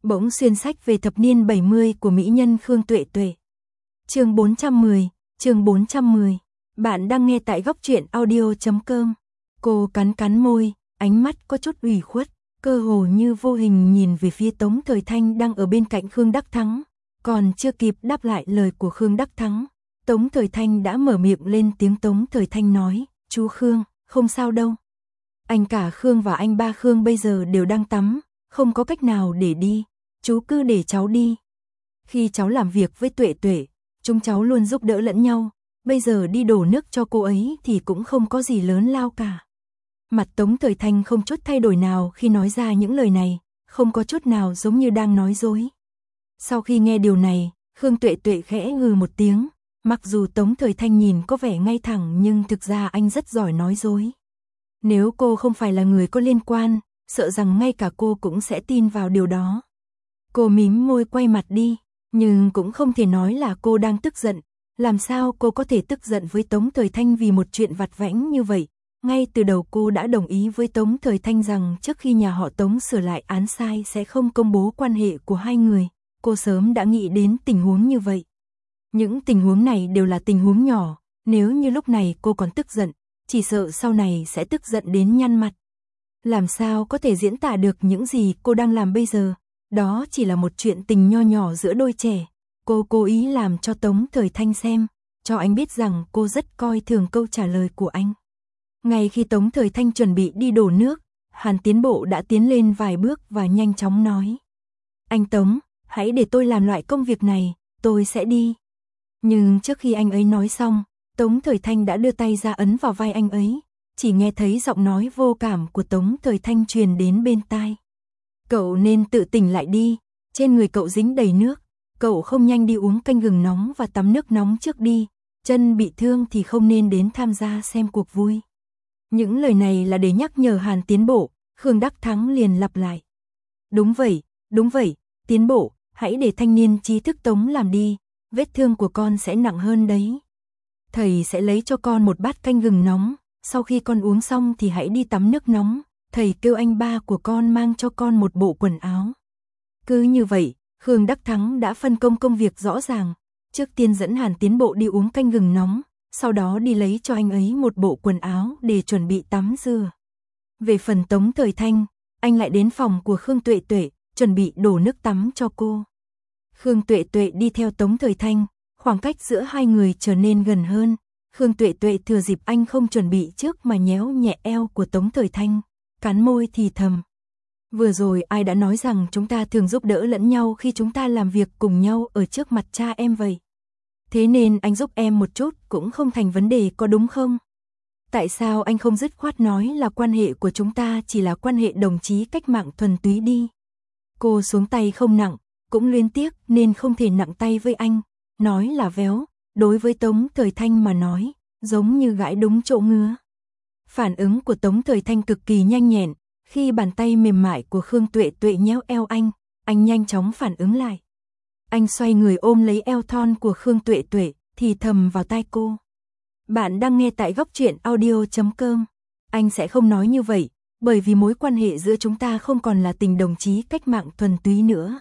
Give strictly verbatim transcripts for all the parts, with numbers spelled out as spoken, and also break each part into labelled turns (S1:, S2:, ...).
S1: Bỗng xuyên sách về thập niên bảy mươi của mỹ nhân Khương Tuệ Tuệ. Chương bốn trăm mười, chương bốn trăm mười. Bạn đang nghe tại góc truyện audio chấm com. Cô cắn cắn môi, ánh mắt có chút ủy khuất, cơ hồ như vô hình nhìn về phía Tống Thời Thanh đang ở bên cạnh Khương Đắc Thắng. Còn chưa kịp đáp lại lời của Khương Đắc Thắng, Tống Thời Thanh đã mở miệng lên tiếng. Tống Thời Thanh nói, chú Khương, không sao đâu. Anh cả Khương và anh ba Khương bây giờ đều đang tắm, không có cách nào để đi, chú cứ để cháu đi. Khi cháu làm việc với Tuệ Tuệ, chúng cháu luôn giúp đỡ lẫn nhau, bây giờ đi đổ nước cho cô ấy thì cũng không có gì lớn lao cả. Mặt Tống Thời Thanh không chút thay đổi nào khi nói ra những lời này, không có chút nào giống như đang nói dối. Sau khi nghe điều này, Khương Tuệ Tuệ khẽ hừ một tiếng, mặc dù Tống Thời Thanh nhìn có vẻ ngay thẳng nhưng thực ra anh rất giỏi nói dối. Nếu cô không phải là người có liên quan, sợ rằng ngay cả cô cũng sẽ tin vào điều đó. Cô mím môi quay mặt đi, nhưng cũng không thể nói là cô đang tức giận. Làm sao cô có thể tức giận với Tống Thời Thanh vì một chuyện vặt vãnh như vậy? Ngay từ đầu cô đã đồng ý với Tống Thời Thanh rằng trước khi nhà họ Tống sửa lại án sai sẽ không công bố quan hệ của hai người. Cô sớm đã nghĩ đến tình huống như vậy. Những tình huống này đều là tình huống nhỏ, nếu như lúc này cô còn tức giận, chỉ sợ sau này sẽ tức giận đến nhăn mặt. Làm sao có thể diễn tả được những gì cô đang làm bây giờ? Đó chỉ là một chuyện tình nho nhỏ giữa đôi trẻ. Cô cố ý làm cho Tống Thời Thanh xem, cho anh biết rằng cô rất coi thường câu trả lời của anh. Ngay khi Tống Thời Thanh chuẩn bị đi đổ nước, Hàn Tiến Bộ đã tiến lên vài bước và nhanh chóng nói. Anh Tống, hãy để tôi làm loại công việc này, tôi sẽ đi. Nhưng trước khi anh ấy nói xong, Tống Thời Thanh đã đưa tay ra ấn vào vai anh ấy, chỉ nghe thấy giọng nói vô cảm của Tống Thời Thanh truyền đến bên tai. Cậu nên tự tỉnh lại đi, trên người cậu dính đầy nước, cậu không nhanh đi uống canh gừng nóng và tắm nước nóng trước đi, chân bị thương thì không nên đến tham gia xem cuộc vui. Những lời này là để nhắc nhở Hàn Tiến Bộ, Khương Đắc Thắng liền lặp lại. Đúng vậy, đúng vậy, Tiến Bộ, hãy để thanh niên trí thức Tống làm đi, vết thương của con sẽ nặng hơn đấy. Thầy sẽ lấy cho con một bát canh gừng nóng, sau khi con uống xong thì hãy đi tắm nước nóng, thầy kêu anh ba của con mang cho con một bộ quần áo. Cứ như vậy, Khương Đắc Thắng đã phân công công việc rõ ràng, trước tiên dẫn Hàn Tiến Bộ đi uống canh gừng nóng, sau đó đi lấy cho anh ấy một bộ quần áo để chuẩn bị tắm rửa. Về phần Tống Thời Thanh, anh lại đến phòng của Khương Tuệ Tuệ, chuẩn bị đổ nước tắm cho cô. Khương Tuệ Tuệ đi theo Tống Thời Thanh, khoảng cách giữa hai người trở nên gần hơn. Khương Tuệ Tuệ thừa dịp anh không chuẩn bị trước mà nhéo nhẹ eo của Tống Thời Thanh, cắn môi thì thầm. Vừa rồi ai đã nói rằng chúng ta thường giúp đỡ lẫn nhau khi chúng ta làm việc cùng nhau ở trước mặt cha em vậy. Thế nên anh giúp em một chút cũng không thành vấn đề có đúng không? Tại sao anh không dứt khoát nói là quan hệ của chúng ta chỉ là quan hệ đồng chí cách mạng thuần túy đi? Cô xuống tay không nặng, cũng luyến tiếc nên không thể nặng tay với anh, nói là véo, đối với Tống Thời Thanh mà nói, giống như gãi đúng chỗ ngứa. Phản ứng của Tống Thời Thanh cực kỳ nhanh nhẹn, khi bàn tay mềm mại của Khương Tuệ Tuệ nhéo eo anh, anh nhanh chóng phản ứng lại. Anh xoay người ôm lấy eo thon của Khương Tuệ Tuệ, thì thầm vào tai cô. Bạn đang nghe tại góc truyện audio chấm com. Anh sẽ không nói như vậy, bởi vì mối quan hệ giữa chúng ta không còn là tình đồng chí cách mạng thuần túy nữa.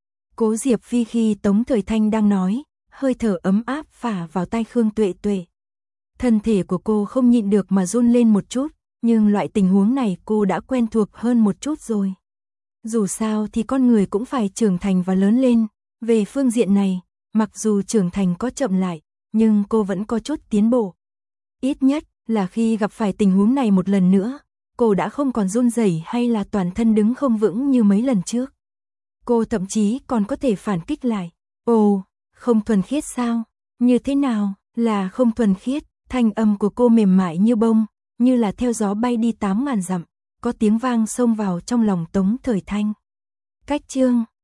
S1: Cố Diệp Phi khi Tống Thời Thanh đang nói, hơi thở ấm áp phả vào tai Khương Tuệ Tuệ. Thân thể của cô không nhịn được mà run lên một chút, nhưng loại tình huống này cô đã quen thuộc hơn một chút rồi. Dù sao thì con người cũng phải trưởng thành và lớn lên, về phương diện này, mặc dù trưởng thành có chậm lại, nhưng cô vẫn có chút tiến bộ. Ít nhất là khi gặp phải tình huống này một lần nữa, cô đã không còn run rẩy hay là toàn thân đứng không vững như mấy lần trước. Cô thậm chí còn có thể phản kích lại. Ồ, không thuần khiết sao? Như thế nào là không thuần khiết? Thanh âm của cô mềm mại như bông, như là theo gió bay đi tám ngàn dặm, có tiếng vang xông vào trong lòng Tống Thời Thanh. Cách chương